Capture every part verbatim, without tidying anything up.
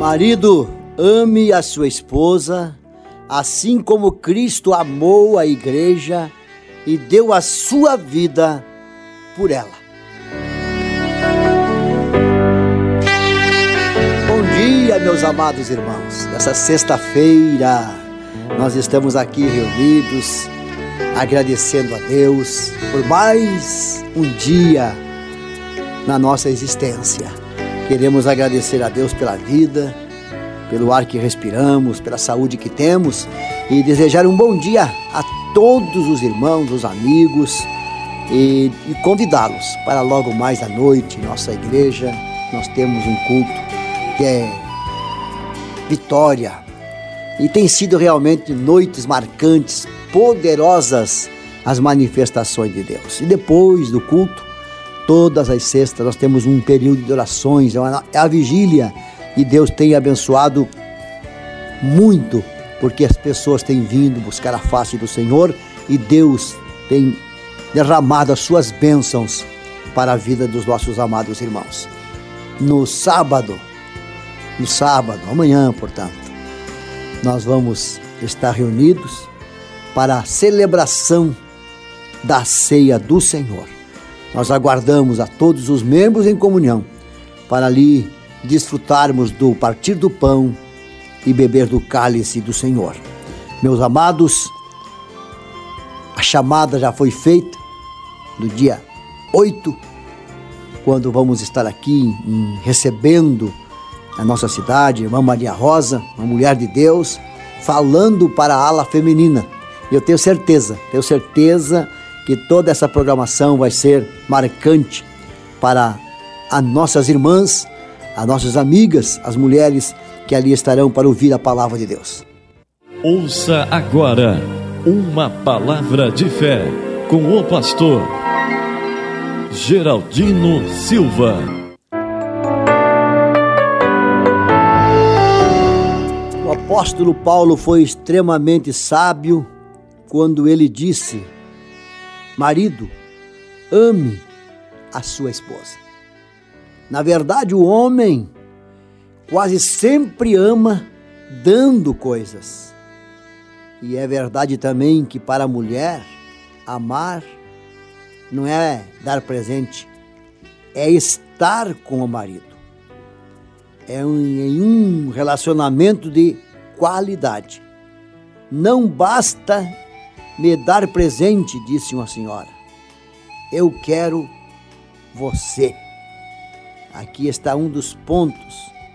Marido, ame a sua esposa, assim como Cristo amou a igreja e deu a sua vida por ela. Bom dia, meus amados irmãos. Nessa sexta-feira, nós estamos aqui reunidos, agradecendo a Deus por mais um dia na nossa existência. Queremos agradecer a Deus pela vida, pelo ar que respiramos, pela saúde que temos e desejar um bom dia a todos os irmãos, os amigos e, e convidá-los para logo mais à noite, nossa igreja. Nós temos um culto que é vitória e tem sido realmente noites marcantes, poderosas as manifestações de Deus. E depois do culto, todas as sextas nós temos um período de orações, é a vigília, e Deus tem abençoado muito, porque as pessoas têm vindo buscar a face do Senhor e Deus tem derramado as suas bênçãos para a vida dos nossos amados irmãos. No sábado, no sábado, amanhã, portanto, nós vamos estar reunidos para a celebração da ceia do Senhor. Nós aguardamos a todos os membros em comunhão para ali desfrutarmos do partir do pão e beber do cálice do Senhor. Meus amados, a chamada já foi feita no dia oito, quando vamos estar aqui em, recebendo a nossa cidade, a irmã Maria Rosa, uma mulher de Deus, falando para a ala feminina. E eu tenho certeza, tenho certeza que toda essa programação vai ser marcante para as nossas irmãs, as nossas amigas, as mulheres que ali estarão para ouvir a palavra de Deus. Ouça agora uma palavra de fé com o pastor Geraldino Silva. O apóstolo Paulo foi extremamente sábio quando ele disse: marido, ame a sua esposa. Na verdade, o homem quase sempre ama dando coisas. E é verdade também que para a mulher, amar não é dar presente, é estar com o marido. É um, em um relacionamento de qualidade. Não basta me dar presente, disse uma senhora. Eu quero você. Aqui está um dos pontos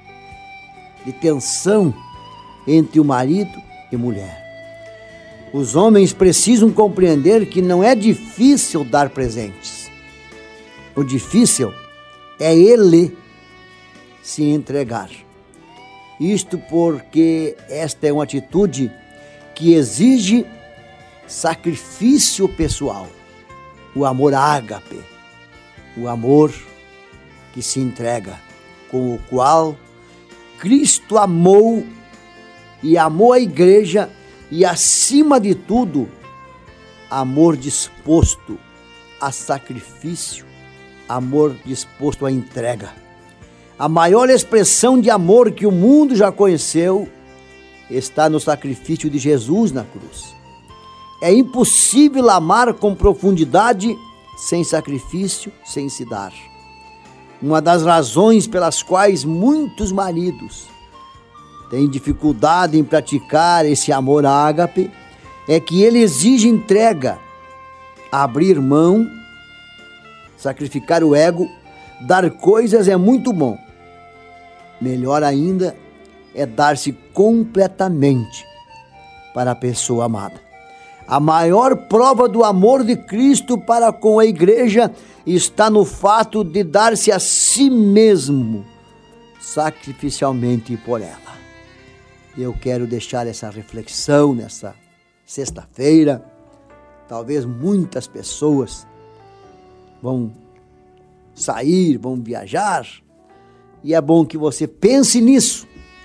de tensão entre o marido e mulher. Os homens precisam compreender que não é difícil dar presentes. O difícil é ele se entregar. Isto porque esta é uma atitude que exige sacrifício pessoal. O amor ágape, o amor que se entrega, com o qual Cristo amou e amou a igreja e, acima de tudo, amor disposto a sacrifício, amor disposto à entrega. A maior expressão de amor que o mundo já conheceu está no sacrifício de Jesus na cruz. É impossível amar com profundidade sem sacrifício, sem se dar. Uma das razões pelas quais muitos maridos têm dificuldade em praticar esse amor ágape é que ele exige entrega, abrir mão, sacrificar o ego. Dar coisas é muito bom. Melhor ainda é dar-se completamente para a pessoa amada. A maior prova do amor de Cristo para com a igreja está no fato de dar-se a si mesmo sacrificialmente por ela. Eu quero deixar essa reflexão nessa sexta-feira. Talvez muitas pessoas vão sair, vão viajar, e é bom que você pense nisso,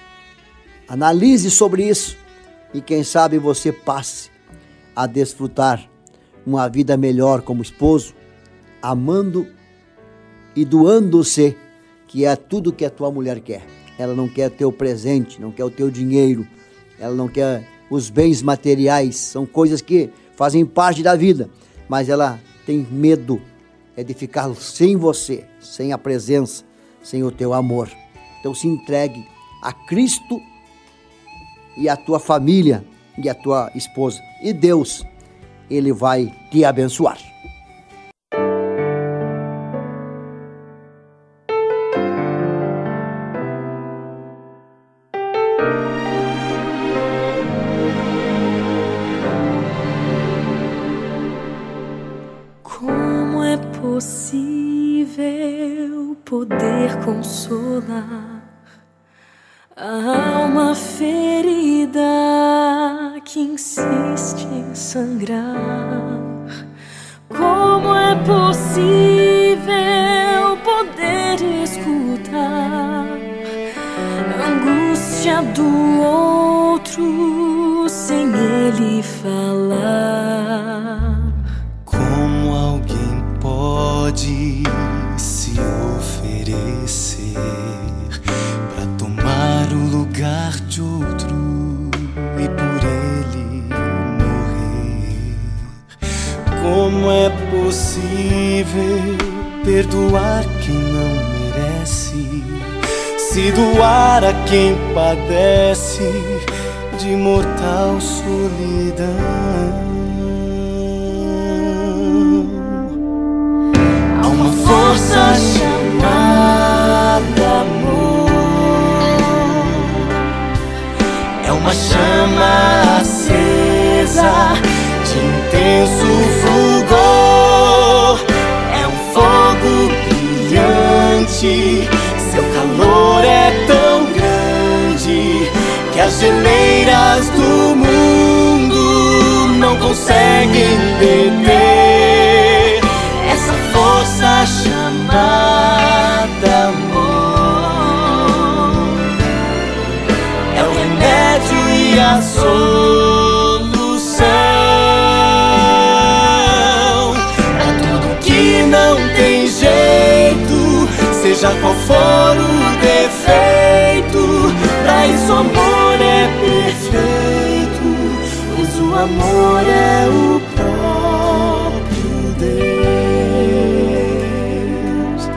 analise sobre isso, e quem sabe você passe a desfrutar uma vida melhor como esposo, amando e doando-se, que é tudo que a tua mulher quer. ela não quer teu presente, não quer o teu dinheiro, ela não quer os bens materiais, são coisas que fazem parte da vida, mas ela tem medo é de ficar sem você, sem a presença, sem o teu amor. Então se entregue a Cristo e a tua família e a tua esposa, e Deus, Ele vai te abençoar. Como é possível poder consolar a alma ferida que insiste em sangrar? Como é possível poder escutar a angústia do outro sem ele falar? Como alguém pode se oferecer para tomar o lugar de outro e por ele morrer? Como é possível perdoar quem não merece, se doar a quem padece de mortal solidão? Há uma força chamada amor, é uma chama acesa de intenso fulgor, é um fogo brilhante, seu calor é tão grande que as geleiras do mundo não conseguem deter essa força chamada amor. É o remédio e a solução pra tudo que não tem jeito, seja qual for o defeito. Pra isso o amor é perfeito, pois o amor é o próprio Deus.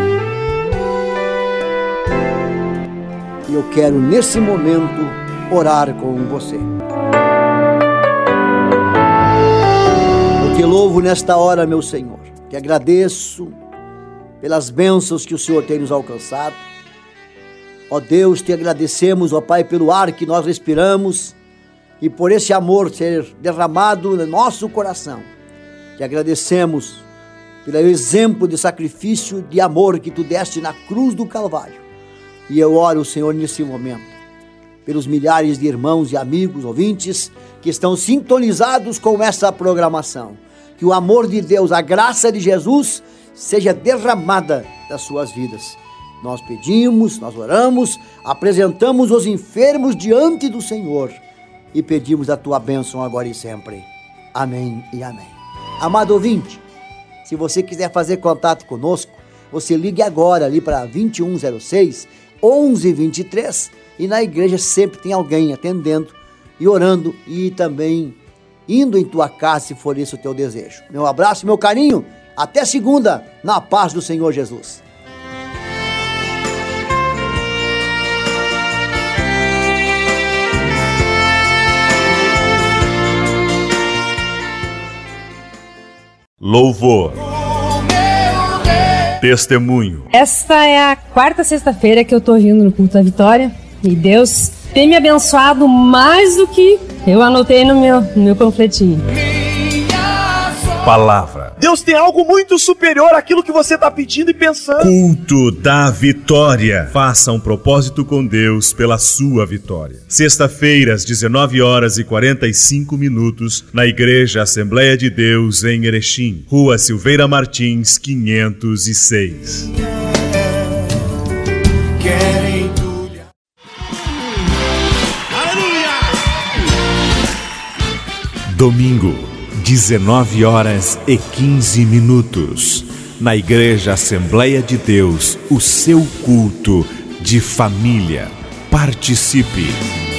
E eu quero nesse momento orar com você. Eu te louvo nesta hora, meu Senhor, te agradeço pelas bênçãos que o Senhor tem nos alcançado. Ó Deus, te agradecemos, ó Pai, pelo ar que nós respiramos e por esse amor ser derramado no nosso coração. Te agradecemos pelo exemplo de sacrifício de amor que tu deste na cruz do Calvário. E eu oro, Senhor, nesse momento, pelos milhares de irmãos e amigos, ouvintes, que estão sintonizados com essa programação. Que o amor de Deus, a graça de Jesus, seja derramada das suas vidas. Nós pedimos, nós oramos, apresentamos os enfermos diante do Senhor e pedimos a tua bênção agora e sempre. Amém e amém. Amado ouvinte, se você quiser fazer contato conosco, você ligue agora ali para vinte e um zero seis, onze vinte e três e na igreja sempre tem alguém atendendo e orando e também indo em tua casa se for esse o teu desejo. Meu abraço, meu carinho, até segunda, na paz do Senhor Jesus. Louvor, testemunho. Esta é a quarta sexta-feira que eu tô vindo no culto da Vitória e Deus tem me abençoado mais do que eu anotei no meu, no meu panfletinho. Palavra. Deus tem algo muito superior àquilo que você está pedindo e pensando. Culto da Vitória. Faça um propósito com Deus pela sua vitória. Sexta-feira, às dezenove horas e quarenta e cinco minutos, na Igreja Assembleia de Deus, em Erechim, Rua Silveira Martins, quinhentos e seis. Domingo, dezenove horas e quinze minutos, na Igreja Assembleia de Deus, o seu culto de família. Participe!